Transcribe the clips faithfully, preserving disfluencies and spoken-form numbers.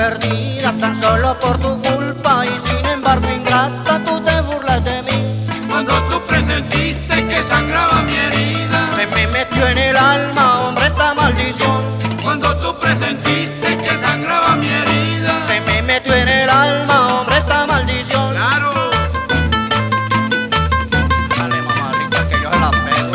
perdida tan solo por tu culpa y sin embargo ingrata tú te burlas de mí. Cuando tú presentiste que sangraba mi herida, Se me metió en el alma, hombre, esta maldición. cuando tú presentiste que sangraba mi herida, Se me metió en el alma, hombre, esta maldición. claro. Dale, mamadita, que yo se la pego.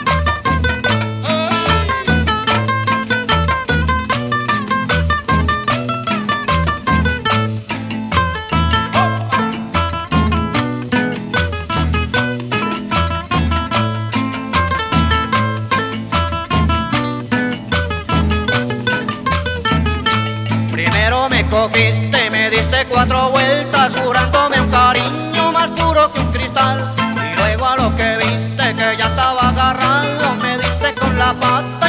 Primero me cogiste, me diste cuatro vueltas, jurándome un cariño más puro que un cristal. Y luego a lo que viste que ya estaba agarrado, me diste con la pata